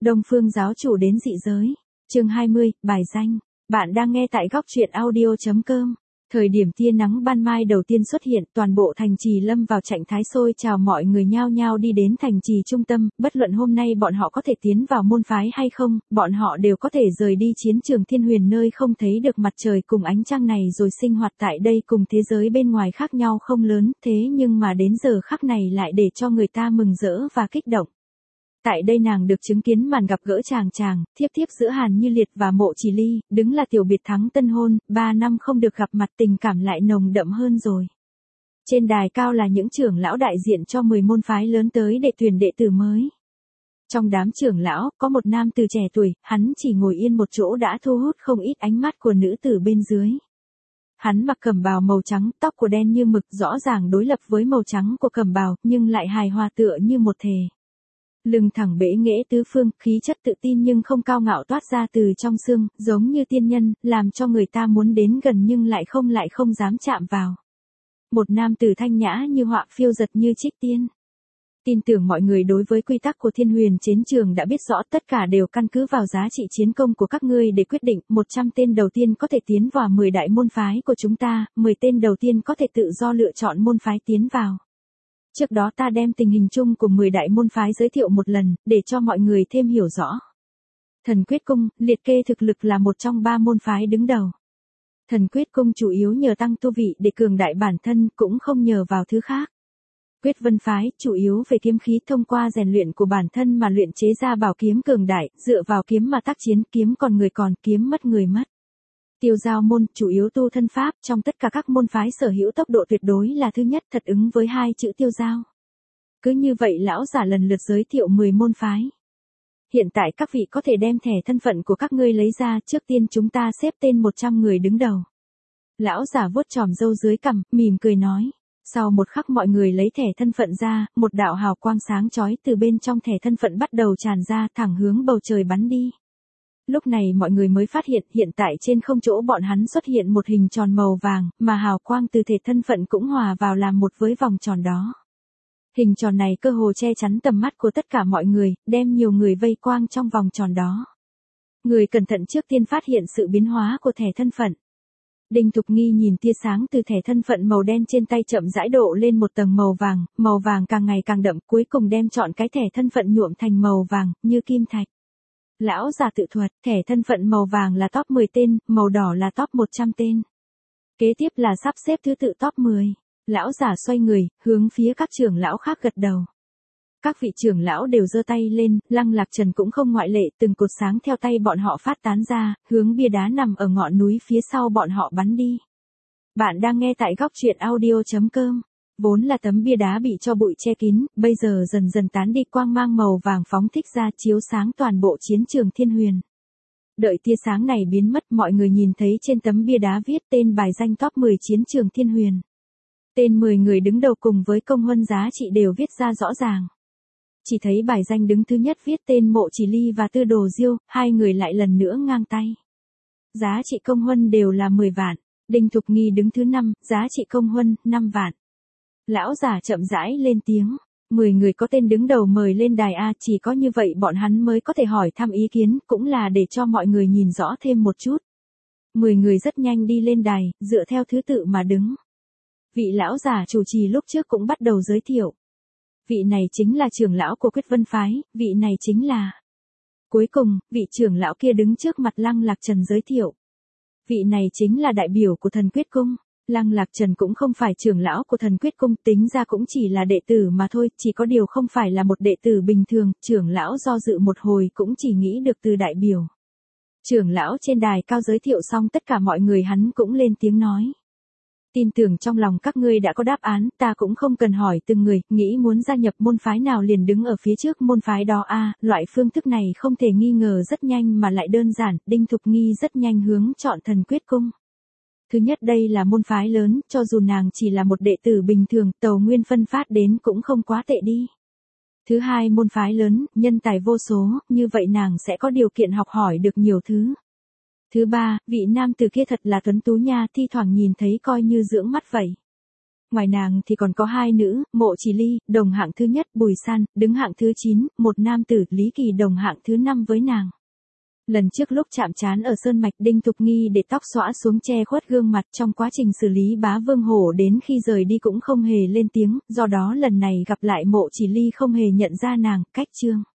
Đông Phương giáo chủ đến dị giới. Chương 20, bài danh. Bạn đang nghe tại góc truyện audio.com. Thời điểm tia nắng ban mai đầu tiên xuất hiện, toàn bộ thành trì lâm vào trạng thái sôi trào, mọi người nhao nhao đi đến thành trì trung tâm, bất luận hôm nay bọn họ có thể tiến vào môn phái hay không, bọn họ đều có thể rời đi chiến trường Thiên Huyền nơi không thấy được mặt trời cùng ánh trăng này rồi sinh hoạt tại đây cùng thế giới bên ngoài khác nhau không lớn, thế nhưng mà đến giờ khắc này lại để cho người ta mừng rỡ và kích động. Tại đây nàng được chứng kiến màn gặp gỡ chàng, thiếp giữa Hàn Như Liệt và Mộ Chỉ Ly, đứng là tiểu biệt thắng tân hôn, 3 năm không được gặp mặt tình cảm lại nồng đậm hơn rồi. Trên đài cao là những trưởng lão đại diện cho 10 môn phái lớn tới để tuyển đệ tử mới. Trong đám trưởng lão, có một nam tử trẻ tuổi, hắn chỉ ngồi yên một chỗ đã thu hút không ít ánh mắt của nữ tử bên dưới. Hắn mặc cẩm bào màu trắng, tóc của đen như mực rõ ràng đối lập với màu trắng của cẩm bào, nhưng lại hài hòa tựa như một thể. Lưng thẳng bẽ nghễ tứ phương, khí chất tự tin nhưng không cao ngạo toát ra từ trong xương, giống như tiên nhân, làm cho người ta muốn đến gần nhưng lại không dám chạm vào. Một nam tử thanh nhã như họa phiêu giật như trích tiên. Tin tưởng mọi người đối với quy tắc của Thiên Huyền chiến trường đã biết rõ, tất cả đều căn cứ vào giá trị chiến công của các ngươi để quyết định, 100 tên đầu tiên có thể tiến vào 10 đại môn phái của chúng ta, 10 tên đầu tiên có thể tự do lựa chọn môn phái tiến vào. Trước đó ta đem tình hình chung của 10 đại môn phái giới thiệu một lần, để cho mọi người thêm hiểu rõ. Thần Quyết Cung, liệt kê thực lực là một trong 3 môn phái đứng đầu. Thần Quyết Cung chủ yếu nhờ tăng tu vị để cường đại bản thân, cũng không nhờ vào thứ khác. Quyết Vân Phái, chủ yếu về kiếm khí, thông qua rèn luyện của bản thân mà luyện chế ra bảo kiếm cường đại, dựa vào kiếm mà tác chiến, kiếm còn người còn, kiếm mất người mất. Tiêu Giao môn, chủ yếu tu thân pháp, trong tất cả các môn phái sở hữu tốc độ tuyệt đối là thứ nhất, thật ứng với 2 chữ Tiêu Giao. Cứ như vậy lão giả lần lượt giới thiệu 10 môn phái. Hiện tại các vị có thể đem thẻ thân phận của các ngươi lấy ra, trước tiên chúng ta xếp tên 100 người đứng đầu. Lão giả vuốt chòm râu dưới cằm, mỉm cười nói. Sau một khắc mọi người lấy thẻ thân phận ra, một đạo hào quang sáng chói từ bên trong thẻ thân phận bắt đầu tràn ra, thẳng hướng bầu trời bắn đi. Lúc này mọi người mới phát hiện tại trên không chỗ bọn hắn xuất hiện một hình tròn màu vàng, mà hào quang từ thể thân phận cũng hòa vào làm một với vòng tròn đó. Hình tròn này cơ hồ che chắn tầm mắt của tất cả mọi người, đem nhiều người vây quang trong vòng tròn đó. Người cẩn thận trước tiên phát hiện sự biến hóa của thẻ thân phận. Đinh Thục Nghi nhìn tia sáng từ thẻ thân phận màu đen trên tay chậm rãi độ lên một tầng màu vàng càng ngày càng đậm, cuối cùng đem trọn cái thẻ thân phận nhuộm thành màu vàng, như kim thạch. Lão già tự thuật, thẻ thân phận màu vàng là top 10 tên, màu đỏ là top 100 tên. Kế tiếp là sắp xếp thứ tự top 10. Lão già xoay người, hướng phía các trưởng lão khác gật đầu. Các vị trưởng lão đều giơ tay lên, Lăng Lạc Trần cũng không ngoại lệ, từng cột sáng theo tay bọn họ phát tán ra, hướng bia đá nằm ở ngọn núi phía sau bọn họ bắn đi. Bạn đang nghe tại góc truyện audio.com. Vốn là tấm bia đá bị cho bụi che kín, bây giờ dần dần tán đi, quang mang màu vàng phóng thích ra chiếu sáng toàn bộ chiến trường Thiên Huyền. Đợi tia sáng này biến mất, mọi người nhìn thấy trên tấm bia đá viết tên bài danh top 10 chiến trường Thiên Huyền. Tên 10 người đứng đầu cùng với công huân giá trị đều viết ra rõ ràng. Chỉ thấy bài danh đứng thứ nhất viết tên Mộ Chỉ Ly và Tư Đồ Diêu, 2 người lại lần nữa ngang tay. Giá trị công huân đều là 10 vạn. Đinh Thục Nghi đứng thứ 5, giá trị công huân 5 vạn. Lão giả chậm rãi lên tiếng, 10 người có tên đứng đầu mời lên đài A, chỉ có như vậy bọn hắn mới có thể hỏi thăm ý kiến, cũng là để cho mọi người nhìn rõ thêm một chút. 10 người rất nhanh đi lên đài, dựa theo thứ tự mà đứng. Vị lão giả chủ trì lúc trước cũng bắt đầu giới thiệu. Vị này chính là trưởng lão của Quyết Vân Phái, vị này chính là. Cuối cùng, vị trưởng lão kia đứng trước mặt Lăng Lạc Trần giới thiệu. Vị này chính là đại biểu của Thần Quyết Cung. Lăng Lạc Trần cũng không phải trưởng lão của Thần Quyết Cung, tính ra cũng chỉ là đệ tử mà thôi, chỉ có điều không phải là một đệ tử bình thường, trưởng lão do dự một hồi cũng chỉ nghĩ được từ đại biểu. Trưởng lão trên đài cao giới thiệu xong tất cả mọi người hắn cũng lên tiếng nói. Tin tưởng trong lòng các ngươi đã có đáp án, ta cũng không cần hỏi từng người, nghĩ muốn gia nhập môn phái nào liền đứng ở phía trước môn phái đó a, loại phương thức này không thể nghi ngờ rất nhanh mà lại đơn giản, Đinh Thục Nghi rất nhanh hướng chọn Thần Quyết Cung. Thứ nhất đây là môn phái lớn, cho dù nàng chỉ là một đệ tử bình thường, tàu nguyên phân phát đến cũng không quá tệ đi. Thứ hai môn phái lớn, nhân tài vô số, như vậy nàng sẽ có điều kiện học hỏi được nhiều thứ. Thứ ba, vị nam tử kia thật là tuấn tú nha, thi thoảng nhìn thấy coi như dưỡng mắt vậy. Ngoài nàng thì còn có hai nữ, Mộ Chỉ Ly, đồng hạng thứ nhất, Bùi San, đứng hạng thứ 9, một nam tử, Lý Kỳ đồng hạng thứ 5 với nàng. Lần trước lúc chạm trán ở Sơn Mạch, Đinh Thục Nghi để tóc xõa xuống che khuất gương mặt, trong quá trình xử lý Bá Vương Hổ đến khi rời đi cũng không hề lên tiếng, do đó lần này gặp lại Mộ Chỉ Ly không hề nhận ra nàng, cách trương.